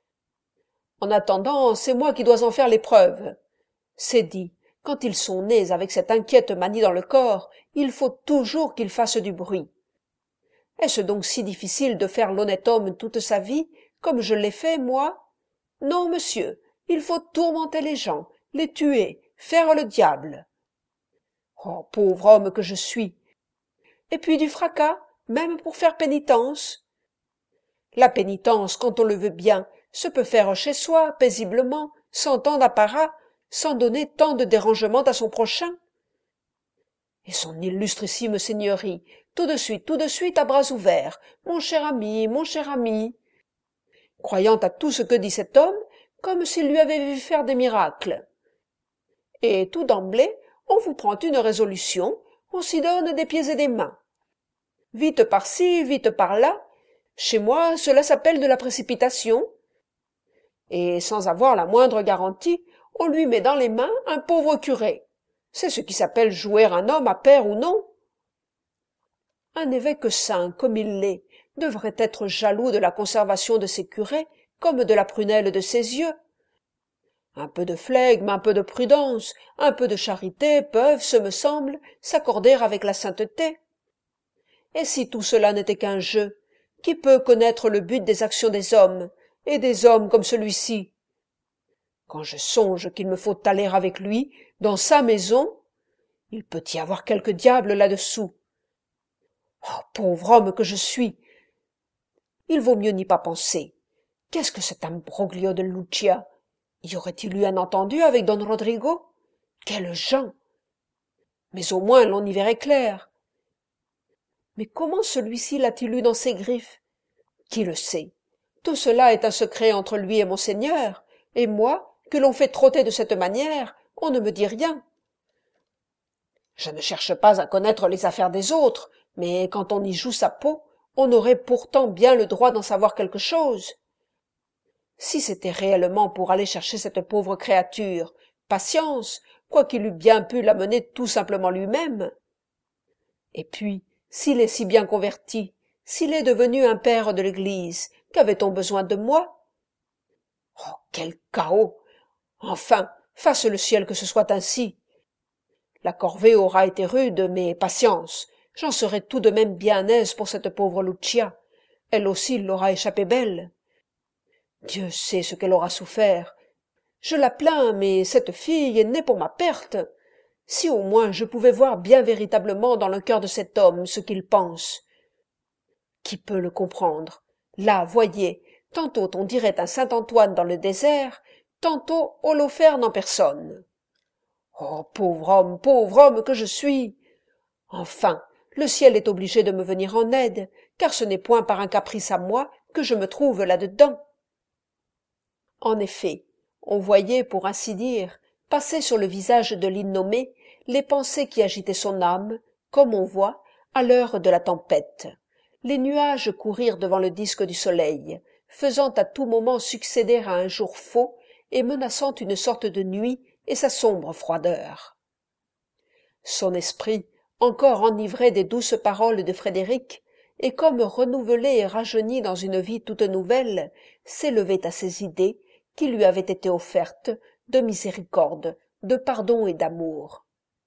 S1: En attendant, c'est moi qui dois en faire l'épreuve. C'est dit, quand ils sont nés avec cette inquiète manie dans le corps, il faut toujours qu'ils fassent du bruit. Est-ce donc si difficile de faire l'honnête homme toute sa vie, comme je l'ai fait, moi? Non, monsieur, il faut tourmenter les gens, les tuer, faire le diable. Oh, pauvre homme que je suis! Et puis du fracas, même pour faire pénitence. La pénitence, quand on le veut bien, se peut faire chez soi, paisiblement, sans tant d'apparat, sans donner tant de dérangement à son prochain. Et son illustrissime seigneurie, tout de suite, à bras ouverts, mon cher ami, croyant à tout ce que dit cet homme, comme s'il lui avait vu faire des miracles. Et tout d'emblée, on vous prend une résolution, on s'y donne des pieds et des mains. Vite par-ci, vite par-là, chez moi cela s'appelle de la précipitation. Et sans avoir la moindre garantie, on lui met dans les mains un pauvre curé. C'est ce qui s'appelle jouer un homme à pair ou non. Un évêque saint, comme il l'est, devrait être jaloux de la conservation de ses curés, comme de la prunelle de ses yeux. Un peu de flegme, un peu de prudence, un peu de charité peuvent, ce me semble, s'accorder avec la sainteté. Et si tout cela n'était qu'un jeu, qui peut connaître le but des actions des hommes, et des hommes comme celui-ci? Quand je songe qu'il me faut aller avec lui, dans sa maison, il peut y avoir quelque diable là-dessous. Oh, pauvre homme que je suis! Il vaut mieux n'y pas penser. Qu'est-ce que cet imbroglio de Lucia? Y aurait-il eu un entendu avec don Rodrigo? Quels gens! Mais au moins l'on y verrait clair. Mais comment celui-ci l'a-t-il eu dans ses griffes? Qui le sait? Tout cela est un secret entre lui et monseigneur, et moi, que l'on fait trotter de cette manière, on ne me dit rien. Je ne cherche pas à connaître les affaires des autres, mais quand on y joue sa peau, on aurait pourtant bien le droit d'en savoir quelque chose. Si c'était réellement pour aller chercher cette pauvre créature, patience, quoiqu'il eût bien pu l'amener tout simplement lui-même. Et puis, s'il est si bien converti, s'il est devenu un père de l'Église, qu'avait-on besoin de moi? Oh, quel chaos! Enfin, fasse le ciel que ce soit ainsi. La corvée aura été rude, mais patience, j'en serai tout de même bien aise pour cette pauvre Lucia. Elle aussi l'aura échappé belle. Dieu sait ce qu'elle aura souffert. Je la plains, mais cette fille est née pour ma perte. Si au moins je pouvais voir bien véritablement dans le cœur de cet homme ce qu'il pense. Qui peut le comprendre? Là, voyez, tantôt on dirait un saint Antoine dans le désert, tantôt Holoferne en personne. Oh, pauvre homme que je suis! Enfin, le ciel est obligé de me venir en aide, car ce n'est point par un caprice à moi que je me trouve là-dedans. En effet, on voyait, pour ainsi dire, passer sur le visage de l'innommé les pensées qui agitaient son âme, comme on voit, à l'heure de la tempête. Les nuages courir devant le disque du soleil, faisant à tout moment succéder à un jour faux et menaçant une sorte de nuit et sa sombre froideur. Son esprit, encore enivré des douces paroles de Frédéric, et comme renouvelé et rajeuni dans une vie toute nouvelle, s'élevait à ces idées qui lui avaient été offertes de miséricorde, de pardon et d'amour.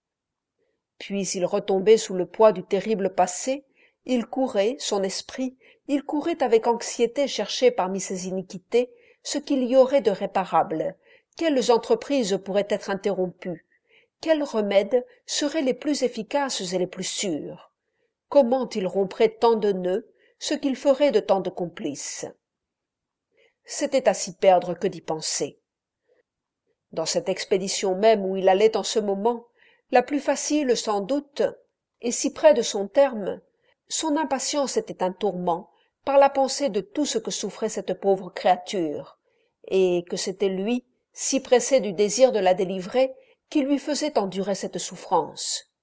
S1: Puis il retombait sous le poids du terrible passé, il courait, son esprit, il courait avec anxiété chercher parmi ses iniquités ce qu'il y aurait de réparable, quelles entreprises pourraient être interrompues, quels remèdes seraient les plus efficaces et les plus sûrs, comment il romprait tant de nœuds, ce qu'il ferait de tant de complices. C'était à s'y perdre que d'y penser. Dans cette expédition même où il allait en ce moment, la plus facile sans doute, et si près de son terme, son impatience était un tourment par la pensée de tout ce que souffrait cette pauvre créature, et que c'était lui, si pressé du désir de la délivrer, qui lui faisait endurer cette souffrance.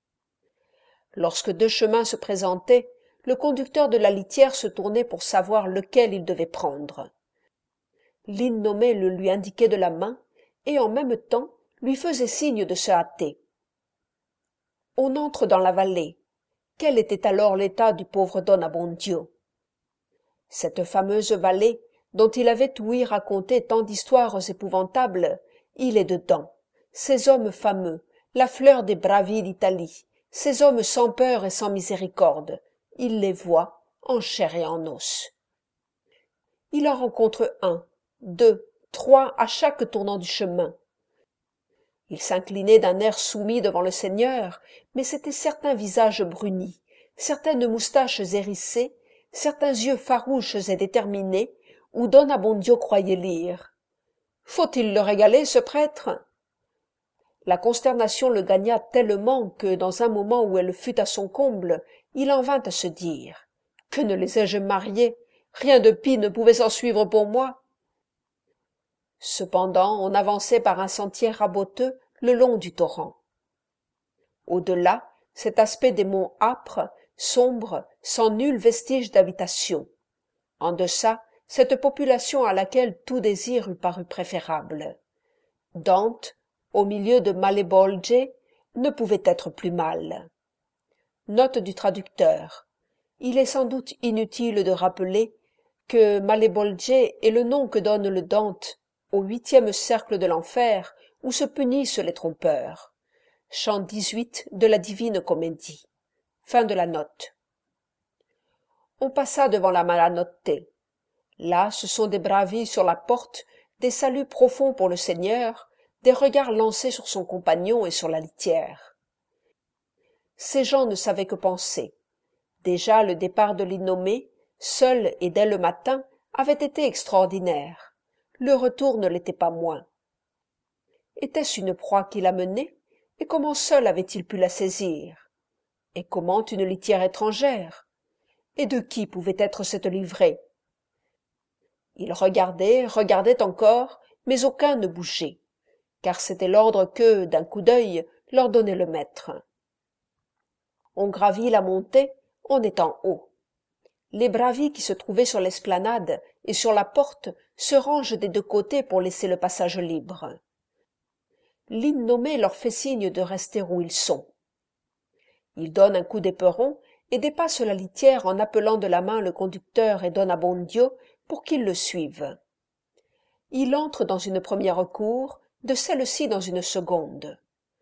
S1: Lorsque deux chemins se présentaient, le conducteur de la litière se tournait pour savoir lequel il devait prendre. L'innommé le lui indiquait de la main, et en même temps lui faisait signe de se hâter. On entre dans la vallée. Quel était alors l'état du pauvre don Abbondio? Cette fameuse vallée, dont il avait ouï raconter tant d'histoires épouvantables, il est dedans. Ces hommes fameux, la fleur des bravi d'Italie, ces hommes sans peur et sans miséricorde, il les voit en chair et en os. il en rencontre un, deux, trois à chaque tournant du chemin. Il s'inclinait d'un air soumis devant le Seigneur, mais c'étaient certains visages brunis, certaines moustaches hérissées, certains yeux farouches et déterminés, où Don Abbondio croyait lire. Faut-il le régaler, ce prêtre? La consternation le gagna tellement que, dans un moment où elle fut à son comble, il en vint à se dire « Que ne les ai-je mariés? Rien de pis ne pouvait s'ensuivre pour moi. » Cependant, on avançait par un sentier raboteux le long du torrent. Au-delà, cet aspect des monts âpres, sombres, sans nul vestige d'habitation. En deçà, cette population à laquelle tout désir eût paru préférable. Dante, au milieu de Malebolge, ne pouvait être plus mal. Note du traducteur. Il est sans doute inutile de rappeler que Malebolge est le nom que donne le Dante au 8e cercle de l'enfer où se punissent les trompeurs. Chant 18 de la Divine Comédie. Fin de la note. On passa devant la Malanotte. Là, ce sont des bravi sur la porte, des saluts profonds pour le Seigneur, des regards lancés sur son compagnon et sur la litière. Ces gens ne savaient que penser. Déjà le départ de l'innommé, seul et dès le matin, avait été extraordinaire. Le retour ne l'était pas moins. Était-ce une proie qui la menait? Et comment seul avait-il pu la saisir? Et comment une litière étrangère? Et de qui pouvait être cette livrée? Il regardait encore, mais aucun ne bougeait, car c'était l'ordre que, d'un coup d'œil, leur donnait le maître. On gravit la montée, on est en haut. Les bravi qui se trouvaient sur l'esplanade et sur la porte se rangent des deux côtés pour laisser le passage libre. L'innommé leur fait signe de rester où ils sont. Il donne un coup d'éperon et dépasse la litière en appelant de la main le conducteur et Don Abbondio pour qu'ils le suivent. Il entre dans une première cour, de celle-ci dans une seconde.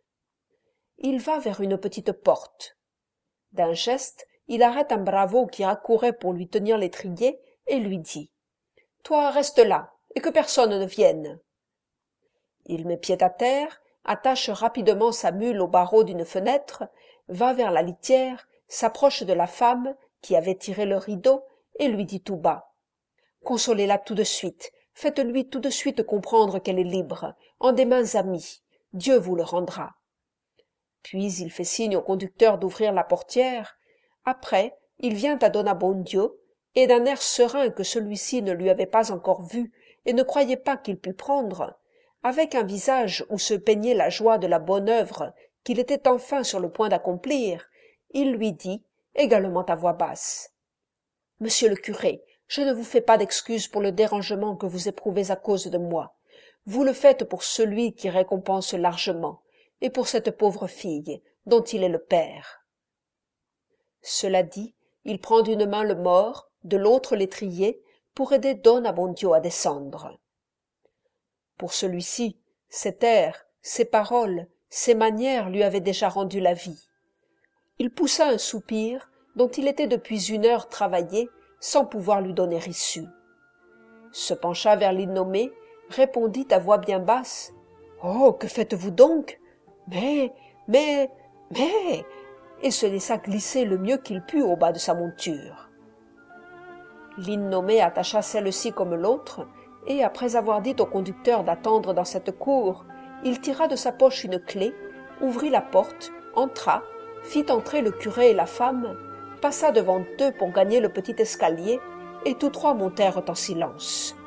S1: Il va vers une petite porte. D'un geste, il arrête un bravo qui accourait pour lui tenir l'étrier et lui dit « Toi, reste là, et que personne ne vienne. » Il met pied à terre, attache rapidement sa mule au barreau d'une fenêtre, va vers la litière, s'approche de la femme qui avait tiré le rideau et lui dit tout bas « Consolez-la tout de suite, faites-lui tout de suite comprendre qu'elle est libre, en des mains amies, Dieu vous le rendra. » Puis il fait signe au conducteur d'ouvrir la portière. Après, il vient à Don Abbondio, et d'un air serein que celui-ci ne lui avait pas encore vu et ne croyait pas qu'il pût prendre, avec un visage où se peignait la joie de la bonne œuvre qu'il était enfin sur le point d'accomplir, il lui dit, également à voix basse « Monsieur le curé, je ne vous fais pas d'excuse pour le dérangement que vous éprouvez à cause de moi. Vous le faites pour celui qui récompense largement, et pour cette pauvre fille, dont il est le père. » Cela dit, il prend d'une main le mort, de l'autre l'étrier, pour aider Don Abbondio à descendre. Pour celui-ci, cet air, ces paroles, ces manières lui avaient déjà rendu la vie. Il poussa un soupir dont il était depuis 1 heure travaillé, sans pouvoir lui donner issue. Se pencha vers l'innommé, répondit à voix bien basse « Oh, que faites-vous donc? Mais, et se laissa glisser le mieux qu'il put au bas de sa monture. L'innommé attacha celle-ci comme l'autre, et après avoir dit au conducteur d'attendre dans cette cour, il tira de sa poche une clé, ouvrit la porte, entra, fit entrer le curé et la femme, passa devant eux pour gagner le petit escalier, et tous trois montèrent en silence.